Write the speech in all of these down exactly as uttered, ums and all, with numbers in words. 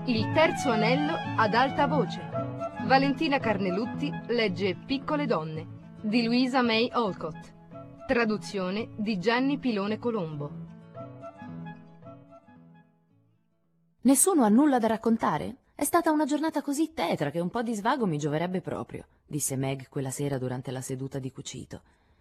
Il terzo anello ad alta voce. Valentina Carnelutti legge Piccole donne di Louisa May Alcott. Traduzione di Gianni Pilone Colombo. Nessuno ha nulla da raccontare? È stata una giornata così tetra che un po' di svago mi gioverebbe proprio, disse Meg quella sera durante la seduta di cucito.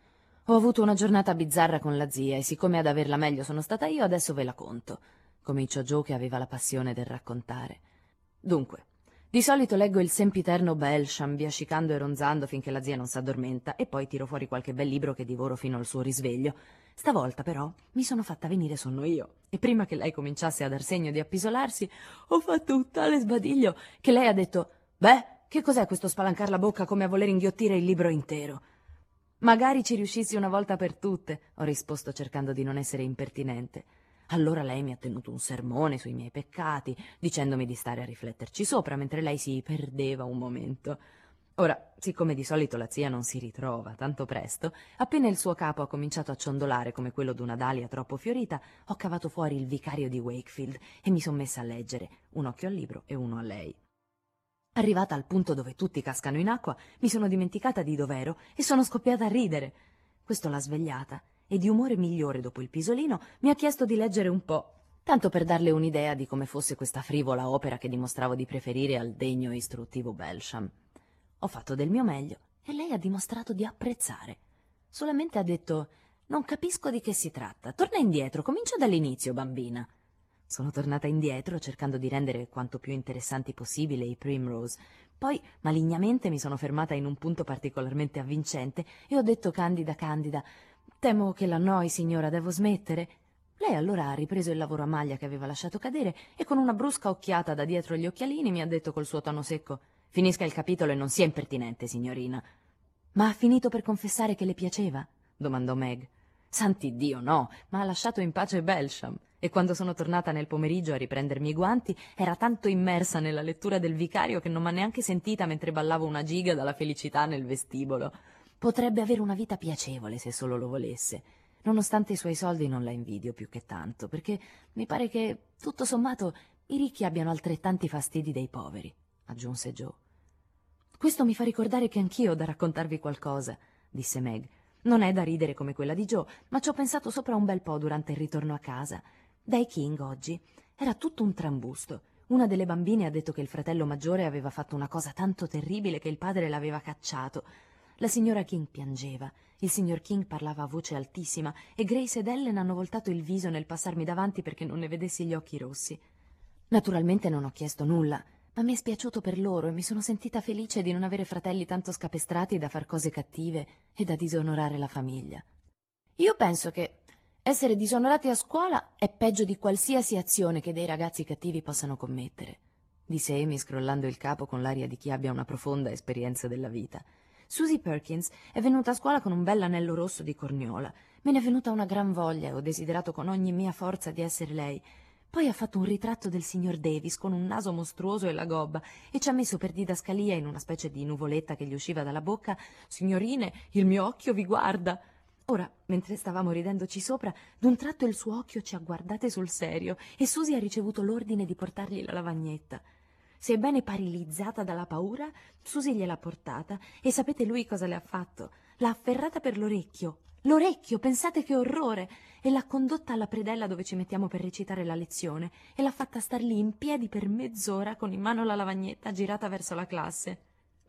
Ho avuto una giornata bizzarra con la zia e siccome ad averla meglio sono stata io, adesso ve la conto. Cominciò Joe, che aveva la passione del raccontare. Dunque, di solito leggo il sempiterno Belsham, biascicando e ronzando finché la zia non s'addormenta, e poi tiro fuori qualche bel libro che divoro fino al suo risveglio. Stavolta, però, mi sono fatta venire sonno io, e prima che lei cominciasse a dar segno di appisolarsi, ho fatto un tale sbadiglio che lei ha detto: «Beh, che cos'è questo spalancar la bocca come a voler inghiottire il libro intero?» «Magari ci riuscissi una volta per tutte», ho risposto cercando di non essere impertinente. Allora lei mi ha tenuto un sermone sui miei peccati, dicendomi di stare a rifletterci sopra, mentre lei si perdeva un momento. Ora, siccome di solito la zia non si ritrova tanto presto, appena il suo capo ha cominciato a ciondolare come quello d'una dalia troppo fiorita, ho cavato fuori il vicario di Wakefield e mi son messa a leggere, un occhio al libro e uno a lei. Arrivata al punto dove tutti cascano in acqua, mi sono dimenticata di dov'ero e sono scoppiata a ridere. Questo l'ha svegliata e di umore migliore dopo il pisolino mi ha chiesto di leggere un po', tanto per darle un'idea di come fosse questa frivola opera che dimostravo di preferire al degno e istruttivo Belsham. Ho fatto del mio meglio e lei ha dimostrato di apprezzare. Solamente ha detto: «Non capisco di che si tratta. Torna indietro, comincia dall'inizio, bambina». Sono tornata indietro cercando di rendere quanto più interessanti possibile i Primrose. Poi malignamente mi sono fermata in un punto particolarmente avvincente e ho detto candida candida: «Temo che l'annoi, signora, devo smettere». Lei allora ha ripreso il lavoro a maglia che aveva lasciato cadere e con una brusca occhiata da dietro gli occhialini mi ha detto col suo tono secco: «Finisca il capitolo e non sia impertinente, signorina». «Ma ha finito per confessare che le piaceva?» domandò Meg. «Sant'Iddio, no, ma ha lasciato in pace Belsham». E quando sono tornata nel pomeriggio a riprendermi i guanti era tanto immersa nella lettura del vicario che non m'ha neanche sentita mentre ballavo una giga dalla felicità nel vestibolo. Potrebbe avere una vita piacevole se solo lo volesse. Nonostante i suoi soldi non la invidio più che tanto, perché mi pare che, tutto sommato, i ricchi abbiano altrettanti fastidi dei poveri», aggiunse Joe. «Questo mi fa ricordare che anch'io ho da raccontarvi qualcosa», disse Meg. «Non è da ridere come quella di Joe, ma ci ho pensato sopra un bel po' durante il ritorno a casa. Dai King oggi era tutto un trambusto. Una delle bambine ha detto che il fratello maggiore aveva fatto una cosa tanto terribile che il padre l'aveva cacciato. La signora King piangeva, il signor King parlava a voce altissima e Grace ed Ellen hanno voltato il viso nel passarmi davanti perché non ne vedessi gli occhi rossi. Naturalmente non ho chiesto nulla, ma mi è spiaciuto per loro e mi sono sentita felice di non avere fratelli tanto scapestrati da far cose cattive e da disonorare la famiglia. Io penso che essere disonorati a scuola è peggio di qualsiasi azione che dei ragazzi cattivi possano commettere», disse Amy scrollando il capo con l'aria di chi abbia una profonda esperienza della vita. «Susie Perkins è venuta a scuola con un bell'anello rosso di corniola. Me ne è venuta una gran voglia e ho desiderato con ogni mia forza di essere lei. Poi ha fatto un ritratto del signor Davis con un naso mostruoso e la gobba e ci ha messo per didascalia in una specie di nuvoletta che gli usciva dalla bocca: «Signorine, il mio occhio vi guarda». Ora, mentre stavamo ridendoci sopra, d'un tratto il suo occhio ci ha guardate sul serio e Susie ha ricevuto l'ordine di portargli la lavagnetta. Sebbene paralizzata dalla paura, Susie gliel'ha portata e sapete lui cosa le ha fatto? L'ha afferrata per l'orecchio. L'orecchio, pensate che orrore! E l'ha condotta alla predella dove ci mettiamo per recitare la lezione e l'ha fatta star lì in piedi per mezz'ora con in mano la lavagnetta girata verso la classe.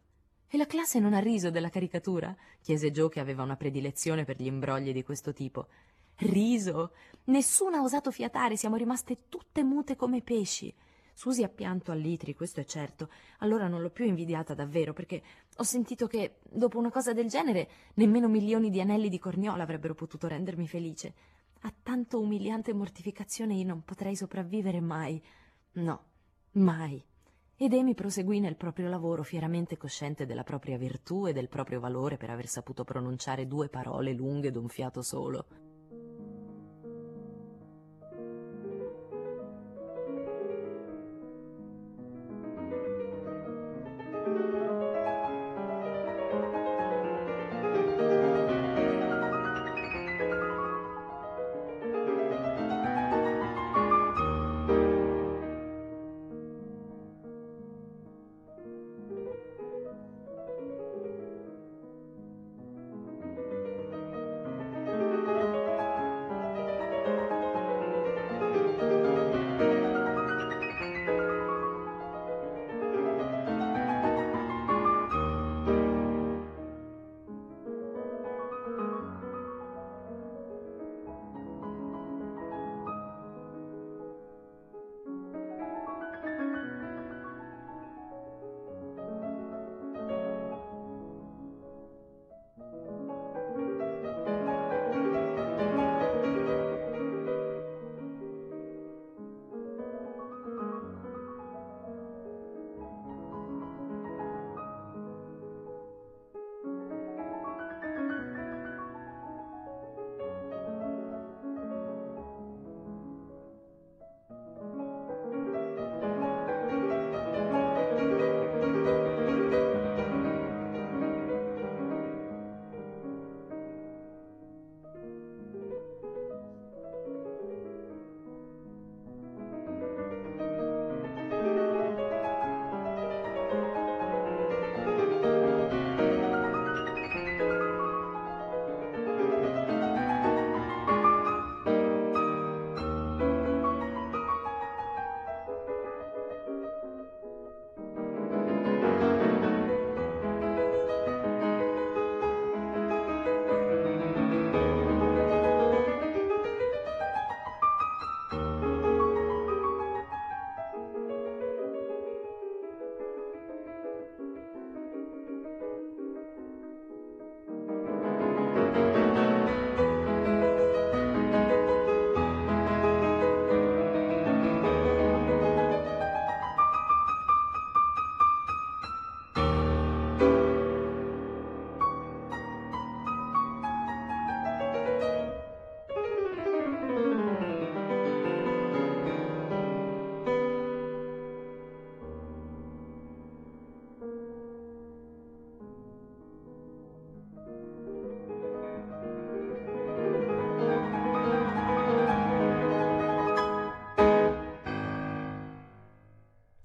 «E la classe non ha riso della caricatura?» chiese Joe, che aveva una predilezione per gli imbrogli di questo tipo. «Riso? Nessuna ha osato fiatare, siamo rimaste tutte mute come pesci. Susie ha pianto a litri, questo è certo. Allora non l'ho più invidiata davvero, perché ho sentito che, dopo una cosa del genere, nemmeno milioni di anelli di corniola avrebbero potuto rendermi felice. A tanto umiliante mortificazione io non potrei sopravvivere mai. No, mai». Ed Amy proseguì nel proprio lavoro, fieramente cosciente della propria virtù e del proprio valore per aver saputo pronunciare due parole lunghe d'un fiato solo.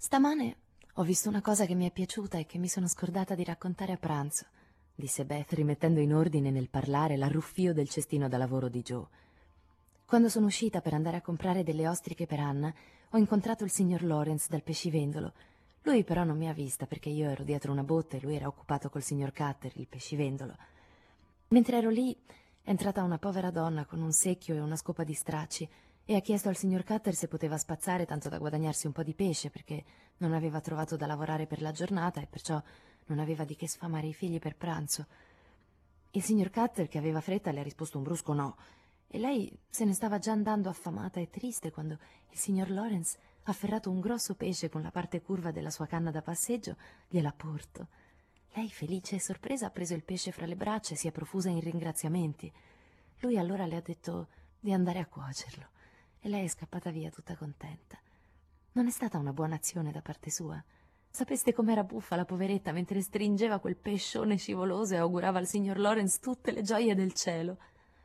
Stamane ho visto una cosa che mi è piaciuta e che mi sono scordata di raccontare a pranzo, disse Beth, rimettendo in ordine nel parlare l'arruffio del cestino da lavoro di Joe. Quando sono uscita per andare a comprare delle ostriche per Anna, ho incontrato il signor Lawrence dal pescivendolo. Lui però non mi ha vista perché io ero dietro una botte e lui era occupato col signor Cutter, il pescivendolo. Mentre ero lì è entrata una povera donna con un secchio e una scopa di stracci e ha chiesto al signor Cutter se poteva spazzare tanto da guadagnarsi un po' di pesce perché non aveva trovato da lavorare per la giornata e perciò non aveva di che sfamare i figli per pranzo. Il signor Cutter, che aveva fretta, le ha risposto un brusco no e lei se ne stava già andando affamata e triste quando il signor Lawrence ha afferrato un grosso pesce con la parte curva della sua canna da passeggio, gliel'ha porto. Lei, felice e sorpresa, ha preso il pesce fra le braccia e si è profusa in ringraziamenti. Lui allora le ha detto di andare a cuocerlo e lei è scappata via tutta contenta. Non è stata una buona azione da parte sua? Sapeste com'era buffa la poveretta mentre stringeva quel pescione scivoloso e augurava al signor Lawrence tutte le gioie del cielo.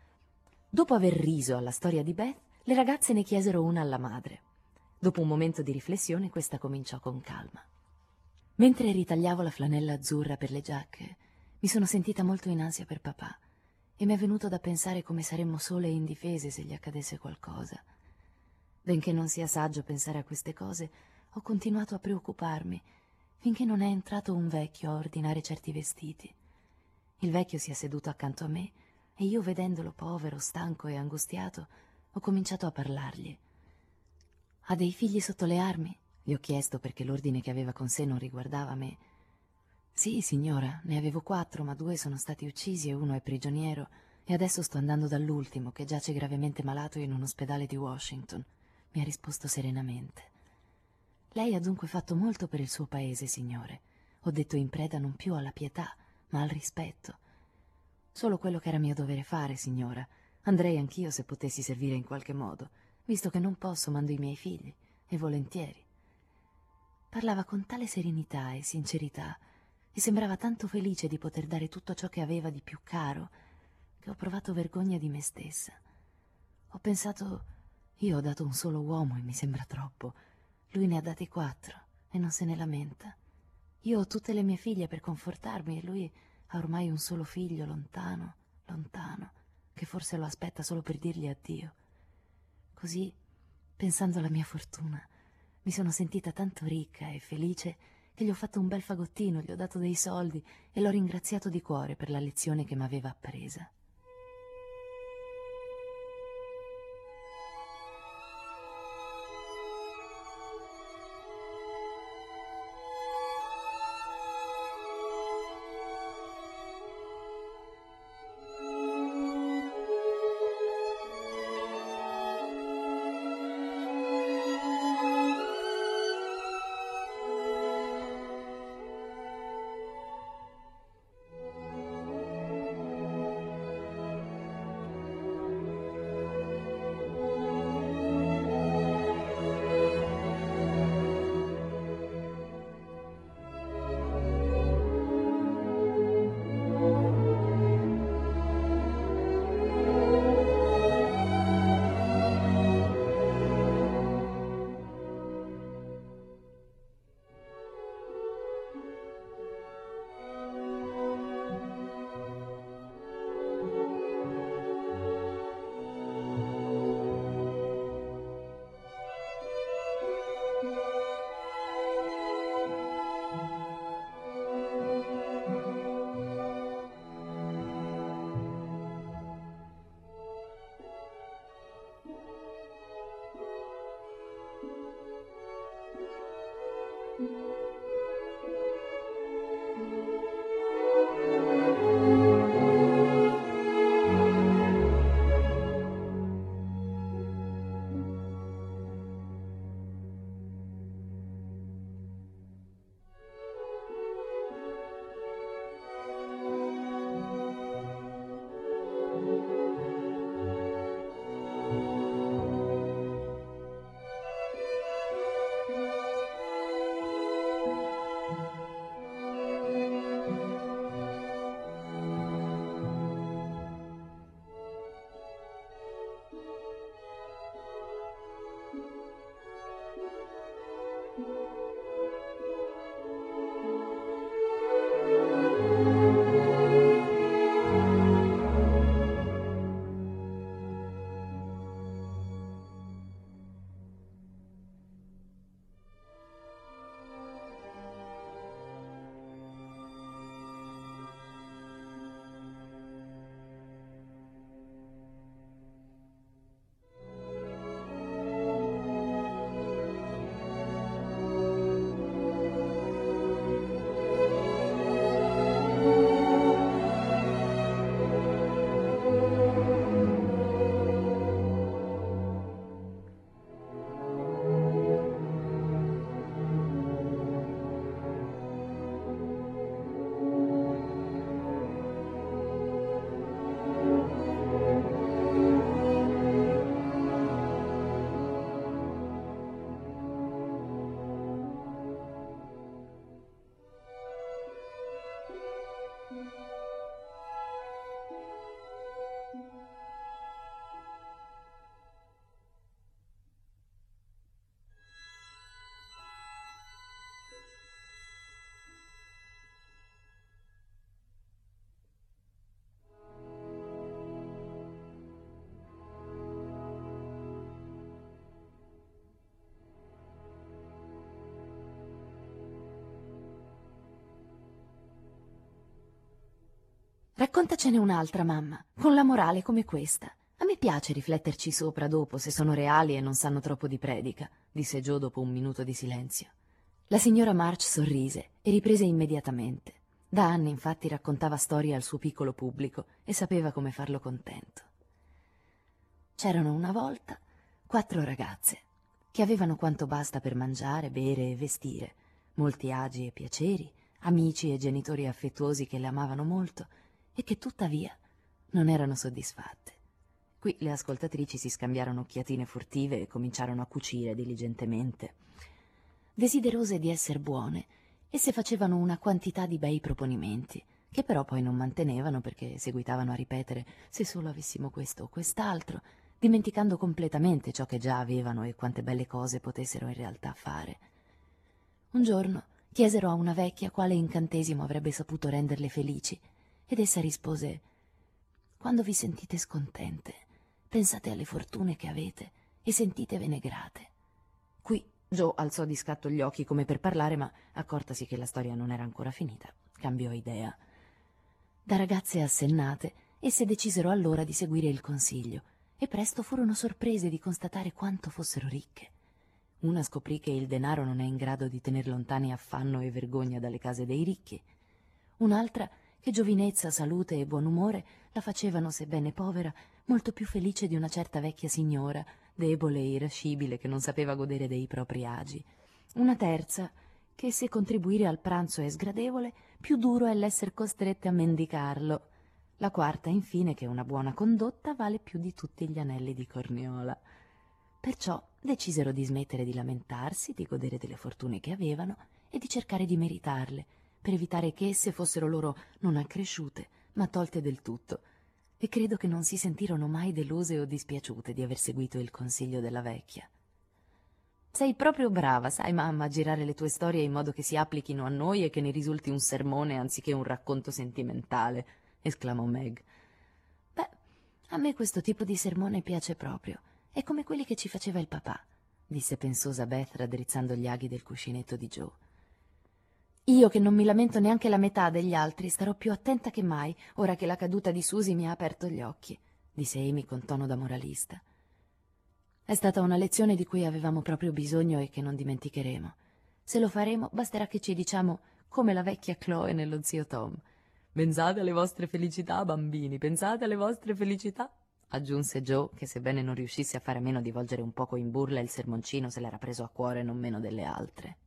Dopo aver riso alla storia di Beth, le ragazze ne chiesero una alla madre. Dopo un momento di riflessione, questa cominciò con calma. Mentre ritagliavo la flanella azzurra per le giacche, mi sono sentita molto in ansia per papà e mi è venuto da pensare come saremmo sole e indifese se gli accadesse qualcosa. Benché non sia saggio pensare a queste cose, ho continuato a preoccuparmi finché non è entrato un vecchio a ordinare certi vestiti. Il vecchio si è seduto accanto a me e io, vedendolo povero, stanco e angustiato, ho cominciato a parlargli. «Ha dei figli sotto le armi?» gli ho chiesto perché l'ordine che aveva con sé non riguardava me. «Sì, signora, ne avevo quattro, ma due sono stati uccisi e uno è prigioniero e adesso sto andando dall'ultimo che giace gravemente malato in un ospedale di Washington», mi ha risposto serenamente. «Lei ha dunque fatto molto per il suo paese, signore», ho detto, in preda non più alla pietà, ma al rispetto. «Solo quello che era mio dovere fare, signora. Andrei anch'io se potessi servire in qualche modo. Visto che non posso, mando i miei figli, e volentieri». Parlava con tale serenità e sincerità e sembrava tanto felice di poter dare tutto ciò che aveva di più caro che ho provato vergogna di me stessa. Ho pensato, io ho dato un solo uomo e mi sembra troppo. Lui ne ha dati quattro e non se ne lamenta. Io ho tutte le mie figlie per confortarmi e lui ha ormai un solo figlio lontano, lontano, che forse lo aspetta solo per dirgli addio. Così, pensando alla mia fortuna, mi sono sentita tanto ricca e felice che gli ho fatto un bel fagottino, gli ho dato dei soldi e l'ho ringraziato di cuore per la lezione che m'aveva appresa. Raccontacene un'altra, mamma, con la morale come questa. A me piace rifletterci sopra dopo, se sono reali e non sanno troppo di predica, disse Joe dopo un minuto di silenzio. La signora March sorrise e riprese immediatamente. Da anni, infatti, raccontava storie al suo piccolo pubblico e sapeva come farlo contento. C'erano una volta quattro ragazze che avevano quanto basta per mangiare, bere e vestire, molti agi e piaceri, amici e genitori affettuosi che le amavano molto e che tuttavia non erano soddisfatte. Qui le ascoltatrici si scambiarono occhiatine furtive e cominciarono a cucire diligentemente. Desiderose di essere buone, esse facevano una quantità di bei proponimenti, che però poi non mantenevano perché seguitavano a ripetere «se solo avessimo questo o quest'altro», dimenticando completamente ciò che già avevano e quante belle cose potessero in realtà fare. Un giorno chiesero a una vecchia quale incantesimo avrebbe saputo renderle felici, ed essa rispose «Quando vi sentite scontente, pensate alle fortune che avete e sentitevene grate». Qui Joe alzò di scatto gli occhi come per parlare, ma accortasi che la storia non era ancora finita, cambiò idea. Da ragazze assennate, esse decisero allora di seguire il consiglio e presto furono sorprese di constatare quanto fossero ricche. Una scoprì che il denaro non è in grado di tener lontani affanno e vergogna dalle case dei ricchi. Un'altra che giovinezza, salute e buon umore la facevano, sebbene povera, molto più felice di una certa vecchia signora, debole e irascibile, che non sapeva godere dei propri agi. Una terza che, se contribuire al pranzo è sgradevole, più duro è l'essere costrette a mendicarlo. La quarta, infine, che una buona condotta vale più di tutti gli anelli di corniola. Perciò decisero di smettere di lamentarsi, di godere delle fortune che avevano e di cercare di meritarle, per evitare che esse fossero loro non accresciute, ma tolte del tutto. E credo che non si sentirono mai deluse o dispiaciute di aver seguito il consiglio della vecchia. «Sei proprio brava, sai, mamma, a girare le tue storie in modo che si applichino a noi e che ne risulti un sermone anziché un racconto sentimentale», esclamò Meg. «Beh, a me questo tipo di sermone piace proprio. È come quelli che ci faceva il papà», disse pensosa Beth, raddrizzando gli aghi del cuscinetto di Joe. «Io, che non mi lamento neanche la metà degli altri, starò più attenta che mai, ora che la caduta di Susie mi ha aperto gli occhi», disse Amy con tono da moralista. «È stata una lezione di cui avevamo proprio bisogno e che non dimenticheremo. Se lo faremo, basterà che ci diciamo come la vecchia Chloe nello zio Tom. Pensate alle vostre felicità, bambini, pensate alle vostre felicità», aggiunse Joe, che sebbene non riuscisse a fare a meno di volgere un poco in burla il sermoncino, se l'era preso a cuore non meno delle altre.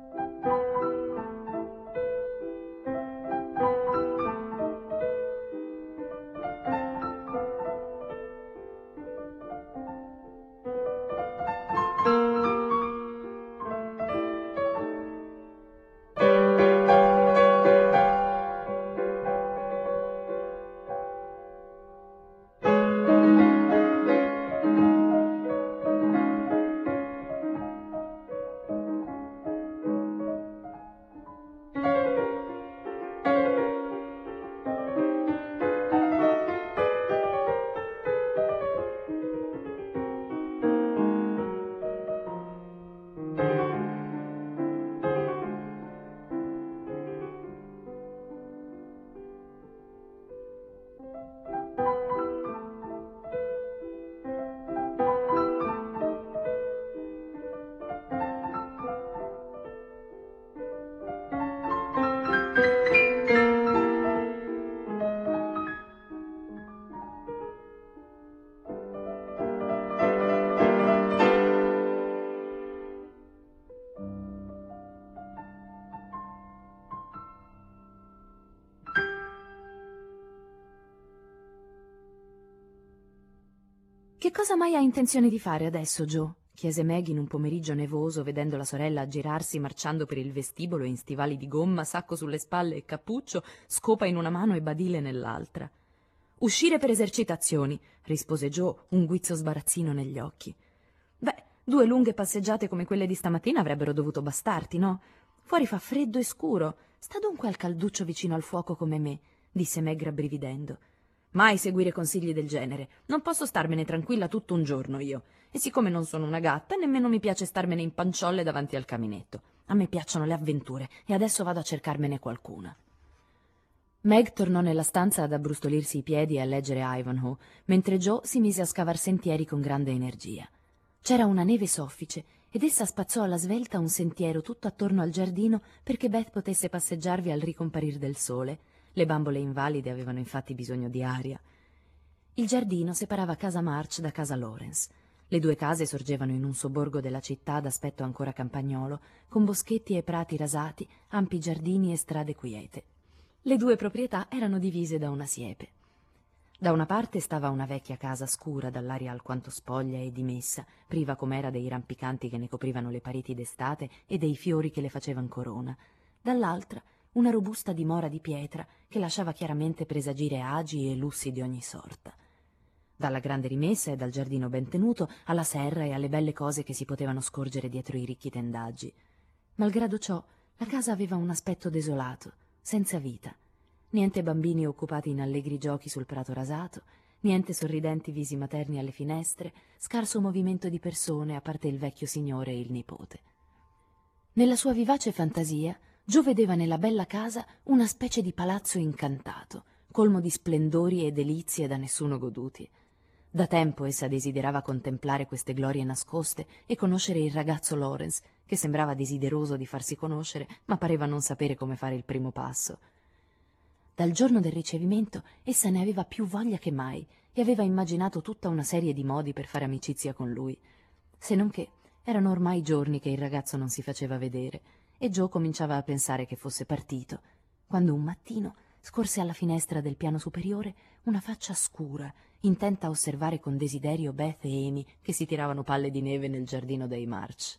«Che cosa mai hai intenzione di fare adesso, Joe?» chiese Meg in un pomeriggio nevoso, vedendo la sorella aggirarsi marciando per il vestibolo in stivali di gomma, sacco sulle spalle e cappuccio, scopa in una mano e badile nell'altra. «Uscire per esercitazioni», rispose Joe, un guizzo sbarazzino negli occhi. «Beh, due lunghe passeggiate come quelle di stamattina avrebbero dovuto bastarti, no? Fuori fa freddo e scuro. Sta dunque al calduccio vicino al fuoco come me», disse Meg rabbrividendo. «Mai seguire consigli del genere. Non posso starmene tranquilla tutto un giorno io. E siccome non sono una gatta, nemmeno mi piace starmene in panciolle davanti al caminetto. A me piacciono le avventure e adesso vado a cercarmene qualcuna». Meg tornò nella stanza ad abbrustolirsi i piedi e a leggere Ivanhoe, mentre Jo si mise a scavar sentieri con grande energia. C'era una neve soffice ed essa spazzò alla svelta un sentiero tutto attorno al giardino perché Beth potesse passeggiarvi al ricomparir del sole. Le bambole invalide avevano infatti bisogno di aria. Il giardino separava casa March da casa Lawrence. Le due case sorgevano in un sobborgo della città d'aspetto ancora campagnolo, con boschetti e prati rasati, ampi giardini e strade quiete. Le due proprietà erano divise da una siepe. Da una parte stava una vecchia casa scura dall'aria alquanto spoglia e dimessa, priva com'era dei rampicanti che ne coprivano le pareti d'estate e dei fiori che le facevan corona. Dall'altra una robusta dimora di pietra che lasciava chiaramente presagire agi e lussi di ogni sorta. Dalla grande rimessa e dal giardino ben tenuto alla serra e alle belle cose che si potevano scorgere dietro i ricchi tendaggi. Malgrado ciò, la casa aveva un aspetto desolato, senza vita. Niente bambini occupati in allegri giochi sul prato rasato, niente sorridenti visi materni alle finestre, scarso movimento di persone, a parte il vecchio signore e il nipote. Nella sua vivace fantasia, Jo vedeva nella bella casa una specie di palazzo incantato, colmo di splendori e delizie da nessuno goduti. Da tempo essa desiderava contemplare queste glorie nascoste e conoscere il ragazzo Lawrence, che sembrava desideroso di farsi conoscere, ma pareva non sapere come fare il primo passo. Dal giorno del ricevimento essa ne aveva più voglia che mai e aveva immaginato tutta una serie di modi per fare amicizia con lui. Se non che erano ormai giorni che il ragazzo non si faceva vedere e Jo cominciava a pensare che fosse partito, quando un mattino scorse alla finestra del piano superiore una faccia scura, intenta a osservare con desiderio Beth e Amy che si tiravano palle di neve nel giardino dei March.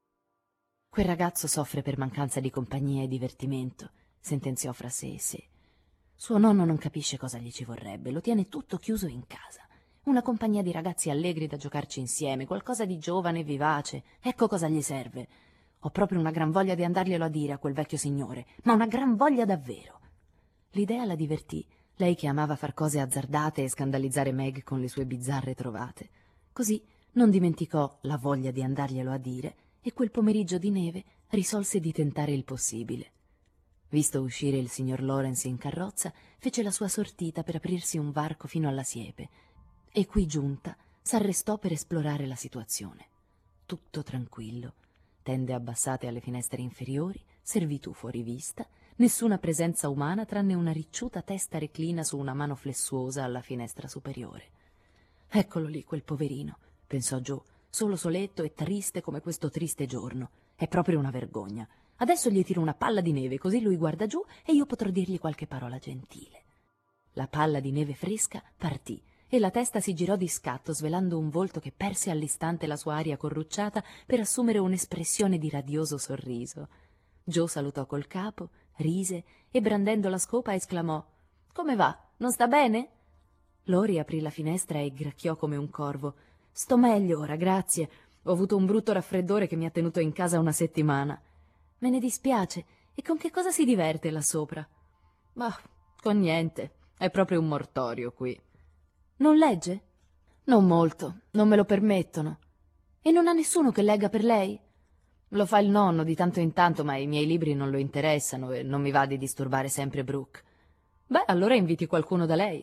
Quel ragazzo soffre per mancanza di compagnia e divertimento, sentenziò fra sé e sé. Suo nonno non capisce cosa gli ci vorrebbe, lo tiene tutto chiuso in casa. Una compagnia di ragazzi allegri da giocarci insieme, qualcosa di giovane e vivace, ecco cosa gli serve. Ho proprio una gran voglia di andarglielo a dire a quel vecchio signore, ma una gran voglia davvero. L'idea la divertì, lei che amava far cose azzardate e scandalizzare Meg con le sue bizzarre trovate. Così non dimenticò la voglia di andarglielo a dire e quel pomeriggio di neve risolse di tentare il possibile. Visto uscire il signor Lawrence in carrozza, fece la sua sortita per aprirsi un varco fino alla siepe e qui giunta s'arrestò per esplorare la situazione. Tutto tranquillo, tende abbassate alle finestre inferiori, servitù fuori vista, nessuna presenza umana tranne una ricciuta testa reclina su una mano flessuosa alla finestra superiore. Eccolo lì quel poverino, pensò Jo, solo soletto e triste come questo triste giorno. È proprio una vergogna. Adesso gli tiro una palla di neve, così lui guarda giù e io potrò dirgli qualche parola gentile. La palla di neve fresca partì e la testa si girò di scatto, svelando un volto che perse all'istante la sua aria corrucciata per assumere un'espressione di radioso sorriso. Jo salutò col capo, rise e brandendo la scopa esclamò: «Come va? Non sta bene?» Lori aprì la finestra e gracchiò come un corvo: «Sto meglio ora, grazie. Ho avuto un brutto raffreddore che mi ha tenuto in casa una settimana». «Me ne dispiace. E con che cosa si diverte là sopra?» «Ma con niente. È proprio un mortorio qui». «Non legge?» «Non molto. Non me lo permettono». «E non ha nessuno che legga per lei?» «Lo fa il nonno di tanto in tanto, ma i miei libri non lo interessano e non mi va di disturbare sempre Brooke». «Beh, allora inviti qualcuno da lei».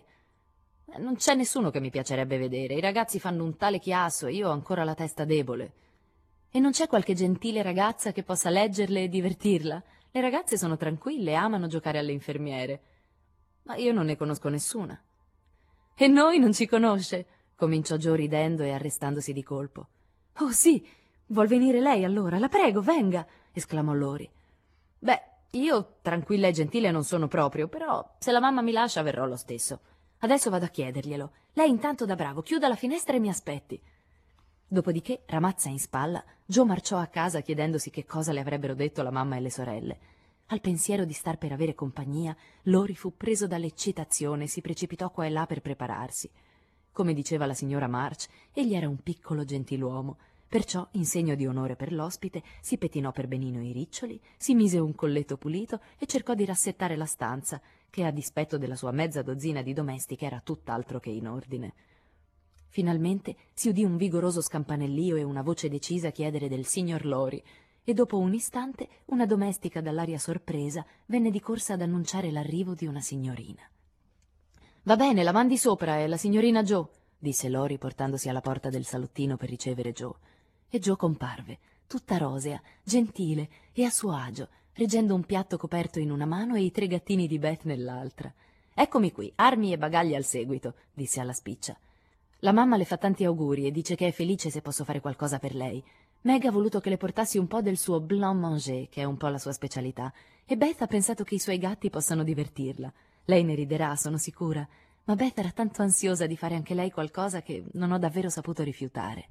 «Non c'è nessuno che mi piacerebbe vedere. I ragazzi fanno un tale chiasso e io ho ancora la testa debole». «E non c'è qualche gentile ragazza che possa leggerle e divertirla? Le ragazze sono tranquille e amano giocare alle infermiere». «Ma io non ne conosco nessuna». «E noi non ci conosce?» cominciò Jo ridendo e arrestandosi di colpo. «Oh sì, vuol venire lei allora? La prego, venga!» esclamò Lori. «Beh, io tranquilla e gentile non sono proprio, però se la mamma mi lascia verrò lo stesso. Adesso vado a chiederglielo. Lei intanto da bravo chiuda la finestra e mi aspetti». Dopodiché, ramazza in spalla, Jo marciò a casa chiedendosi che cosa le avrebbero detto la mamma e le sorelle. Al pensiero di star per avere compagnia, Lori fu preso dall'eccitazione e si precipitò qua e là per prepararsi. Come diceva la signora March, egli era un piccolo gentiluomo, perciò, in segno di onore per l'ospite, si pettinò per benino i riccioli, si mise un colletto pulito e cercò di rassettare la stanza, che a dispetto della sua mezza dozzina di domestiche era tutt'altro che in ordine. Finalmente si udì un vigoroso scampanellio e una voce decisa chiedere del signor Lori, e dopo un istante una domestica dall'aria sorpresa venne di corsa ad annunciare l'arrivo di una signorina. «Va bene, la mandi sopra, è la signorina Jo», disse Lori portandosi alla porta del salottino per ricevere Jo. E Jo comparve, tutta rosea, gentile e a suo agio, reggendo un piatto coperto in una mano e i tre gattini di Beth nell'altra. «Eccomi qui, armi e bagagli al seguito», disse alla spiccia. «La mamma le fa tanti auguri e dice che è felice se posso fare qualcosa per lei. Meg ha voluto che le portassi un po' del suo blanc manger, che è un po' la sua specialità, e Beth ha pensato che i suoi gatti possano divertirla. Lei ne riderà, sono sicura, ma Beth era tanto ansiosa di fare anche lei qualcosa che non ho davvero saputo rifiutare».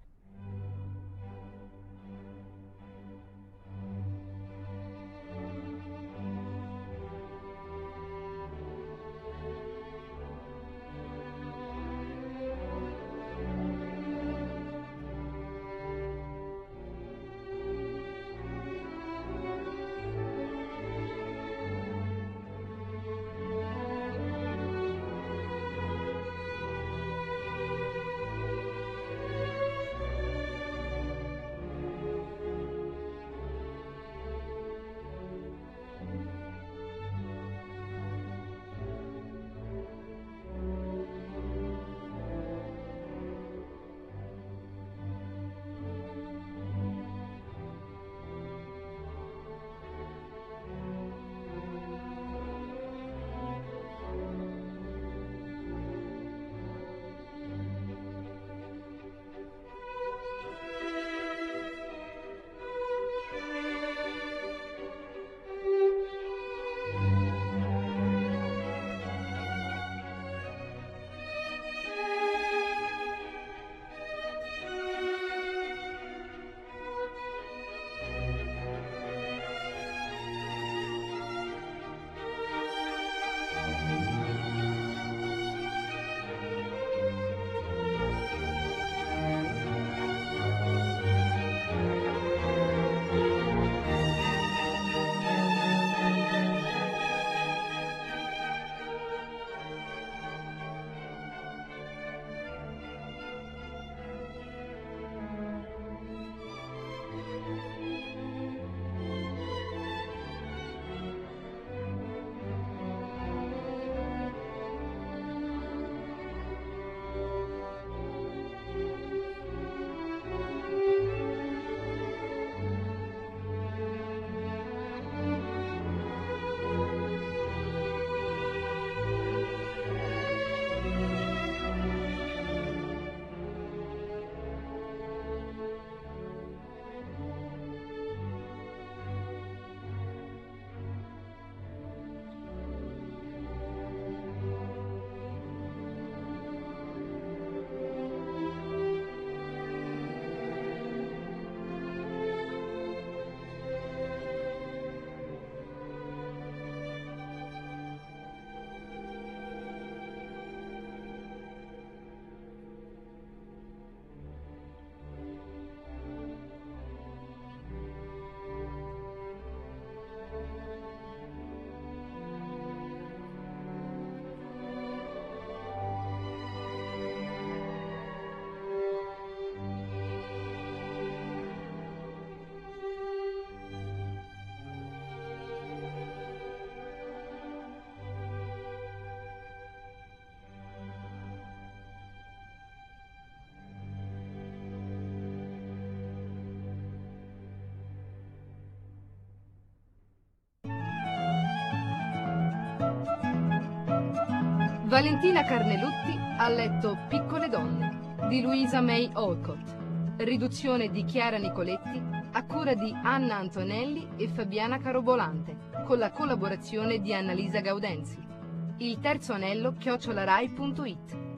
Valentina Carnelutti ha letto Piccole donne di Louisa May Alcott, riduzione di Chiara Nicoletti a cura di Anna Antonelli e Fabiana Carobolante, con la collaborazione di Annalisa Gaudenzi. Il terzo anello chiocciolarai punto it.